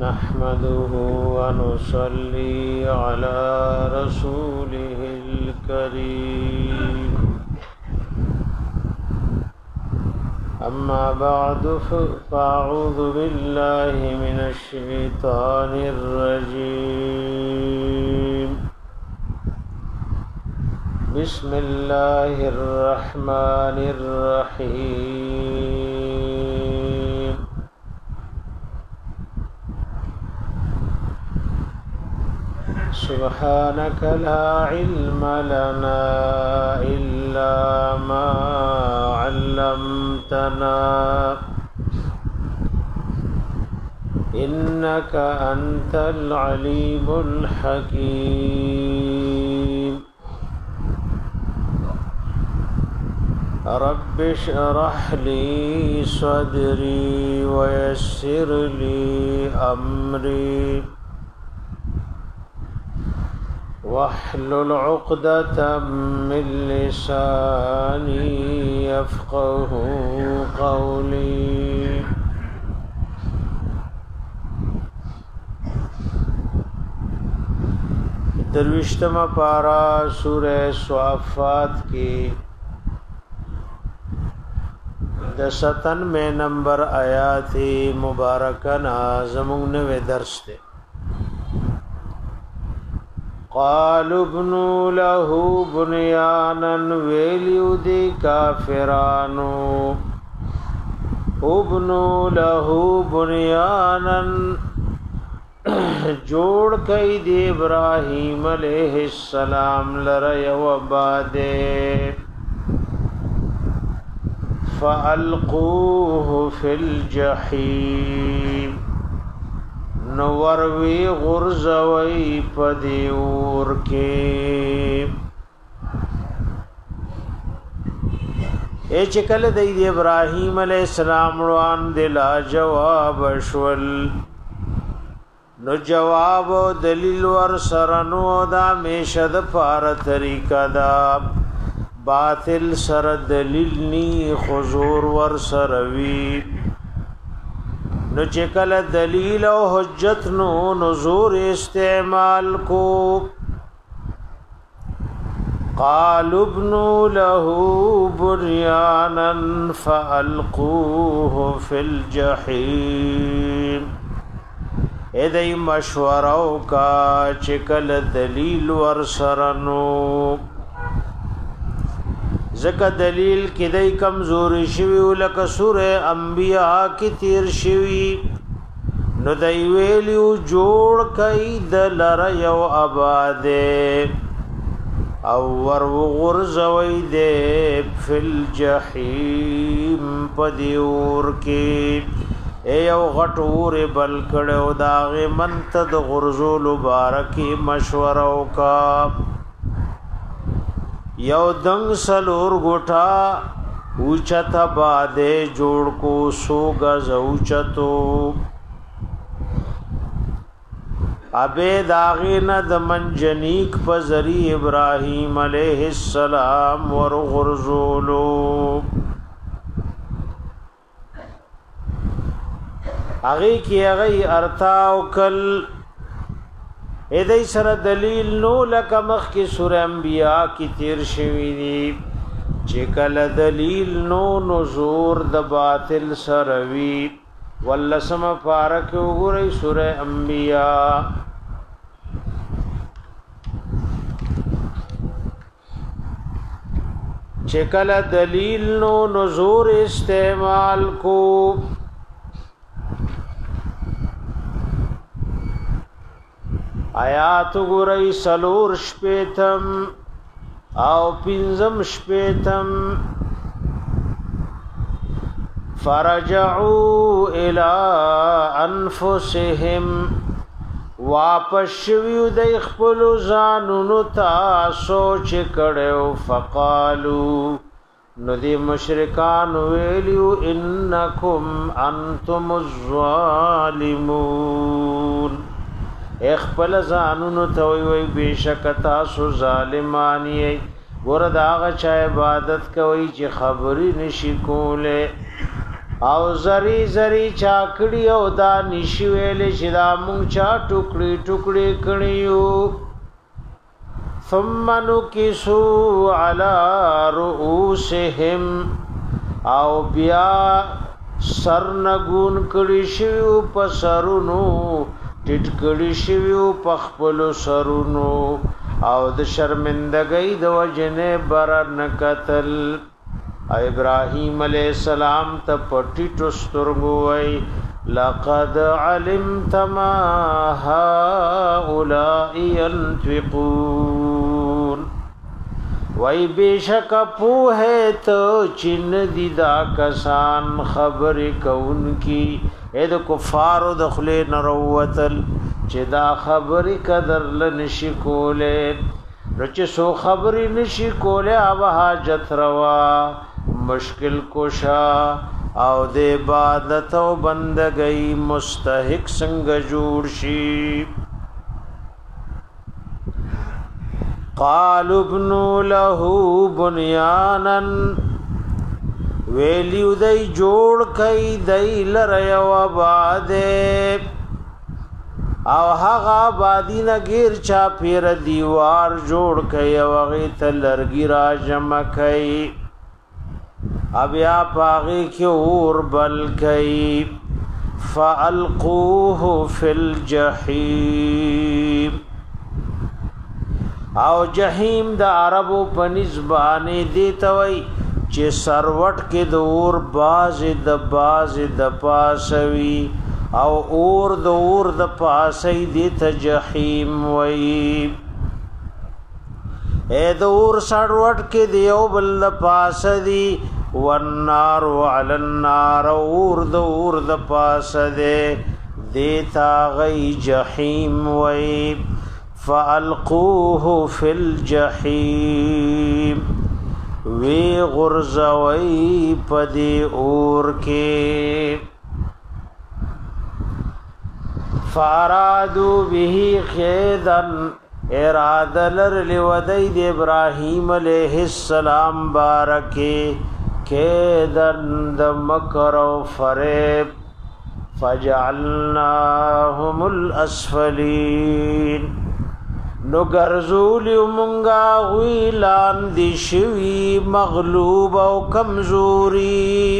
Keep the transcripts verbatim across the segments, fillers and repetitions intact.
نحمده ونصلي على رسوله الكريم أما بعد فأعوذ بالله من الشيطان الرجيم بسم الله الرحمن الرحيم سبحانك لا علم لنا إلا ما علمتنا إنك أنت العليم الحكيم رب اشرح لي صدري ويسر لي أمري واحلل عقدة من لساني يفقه قولي درویشتم پارا سورہ صافات کی دستن میں نمبر آیات مبارکہ نازمون نوے درس دے قالوا ابنوا له بنيانا ویلیو دی کافرانو ابنوا له بنيانا جوڑ کئی دی ابراہیم علیہ السلام لرے وبادے فألقوه في الجحيم نوروی غرزوی پدیور کے اے چکل دی ابراہیم علیہ السلام روان دلا جواب شول نو جواب و دلیل ور سرنو دا میشد پار طریقہ دا باطل سر دلیل نی خضور ور سروی نو چکل دلیل و حجت نو نزور استعمال کو قالوا ابنوا له بنيانا فألقوه في الجحيم ایدئی مشورو کا چکل دلیل ورسرنو زکا دلیل کی دی کمزوری شوی لکا سور انبیاء کی تیر شوی نو دی ویلیو جوڑ کئی دلر یو آبادے او ورغرزوی دے فی الجحیم پدیور کی اے یو غٹور بلکڑو داغی منتد غرزول بارکی مشورو کا یو دنگ سلور گٹا اوچتا بادے جوڑ کو سو گز اوچتو ابے داغین د منجنیک پزری ابراہیم علیہ السلام ورغرزولو اغی کی اغی ارتاو کل ایدی سر دلیل نو لکا مخ کی سور انبیاء کی تیر شوی دی چکل دلیل نو نزور د باطل سروی واللسم پارک اگوری سور انبیاء چکل دلیل نو نزور استعمال کو آیات گرئی سلور شپیتم او پنزم شپیتم فرجعوا الى انفسهم واپس شویو د خپل ځانونو ته سوچ کړو فقالو نو دی مشرکان ویلیو انکم انتم الظالمون اخپل ځانونو ته وی وی بشک تاسو ظالمان یې ګور داغه چا عبادت کوي چې خبري نشي کوله او زری زری چاکړی او دا نشویل چې دا مونږ چا ټوکړي ټوکړي کړیو ثم نكسوا على رؤوسهم او بیا سرنگون کړي شیو په سرونو ټټ کړي شیو په خپل سرونو او د شرمندګۍ د وجنه برن قتل ابراهيم عليه السلام ته پټي ټسترګو وای لقد علمت ما هؤلاء ينطقون وای بشک په ته چن دي دا کسان خبر کون کی اې د کفارو د خله نروتل چې دا خبرې قدر لنشي کوله رچ سو خبرې نشي کوله او حاجت روا مشکل کوشا او د عبادت او بندګۍ مستحق څنګه جوړ شي قالوا ابنوا له بنيانا ویلیو دای جوړ کای دای لره او آباد او هغه آبادی نه غیر چا پیر دیوار جوړ کای او غی تلرګی را جمع کای ابیا پاغي کی اور بل کای فالقوه فی الجحیم او جهنم د عربو په نسبانه دی توي چې سروټ کې د اور باز د باز د پاسوي او اور د اور د پاسي دی ته جهنم وي اے د اور سروټ کې دی او بل د پاس دی والنار علی النار اور د اور د پاس دی دیتا غي جهنم وي فالقوه فی الجحیم وی غرزوی پدی اور کے فارادو به خیدن ارادلر لودی دی ابراہیم علیہ السلام بارکے خیدن دمکر و فریب فجعلناهم الاسفلین نو گرزولی منگا غیلان دی شوی مغلوب او کمزوری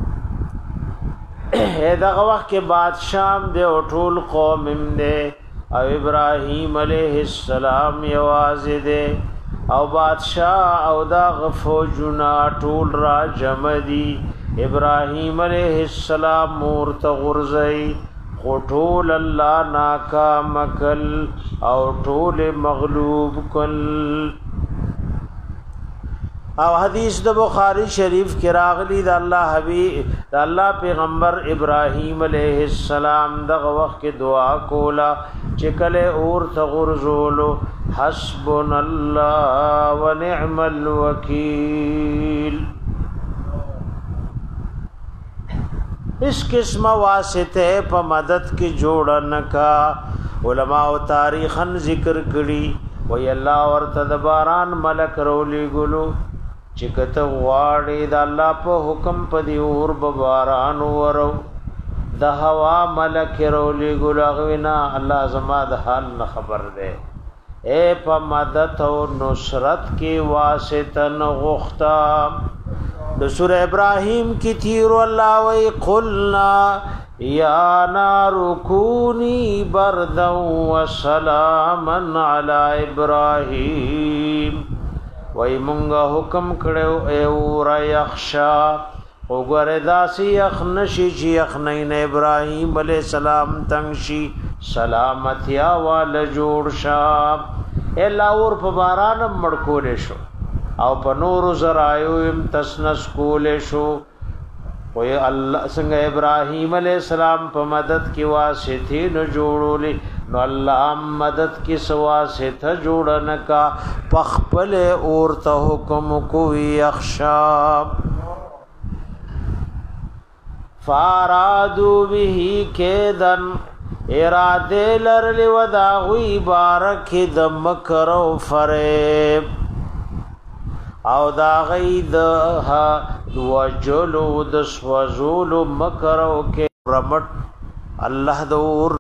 دغه وخت کې بادشاہ دے او ټول قوم دے او ابراہیم علیہ السلام یواز دے او بادشاہ او دا غفوجنا ټول را جمع دی ابراہیم علیہ السلام مورت غرزی خطول اللہ ناکام کل او طول مغلوب کل او حدیث د بخاری شریف کی راغلی دا اللہ حبیب دا اللہ پیغمبر ابراہیم علیہ السلام دغه وقت کی دعا کولا چکل اور تغرزولو حسبنا اللہ ونعم الوکیل اس قسم واسطه په مدد کې جوړن کا علماء او تاریخن ذکر کړي وی الله ورته د باران ملک رولي ګلو چې کته واړې د الله په حکم په دی اور باران ورو د هوا ملک رولي ګلو غوینا الله زما د حال نه خبر ده اے په مدد او نصرت کې واسطه غوښتا د سورہ ابراہیم کی تیر اللہ وی قلنا یا نار کونی بردا وسلاما علی ابراہیم وی منگا حکم کڑو اے اور یخشا وګوره داسې یخ نشي چې یخ نه ابراهیم علیه السلام تنگشي سلامتیا وال جوړ شام الا اور په باران مړ کولې شو او په نور زرایو ام تسنس کولې شو وی الله څنګه ابراهیم علیه السلام په مدد کې واسطه نه جوړولې نو الله مدد کې سواسطه جوړن کا پخپل اور ته حکم کوي یخشا فارادو به کېدن اراده لرلی وداغوی بارک د مکر او فریب او دا غید ها وجلو د سوزول مکرو کې رمټ الله دور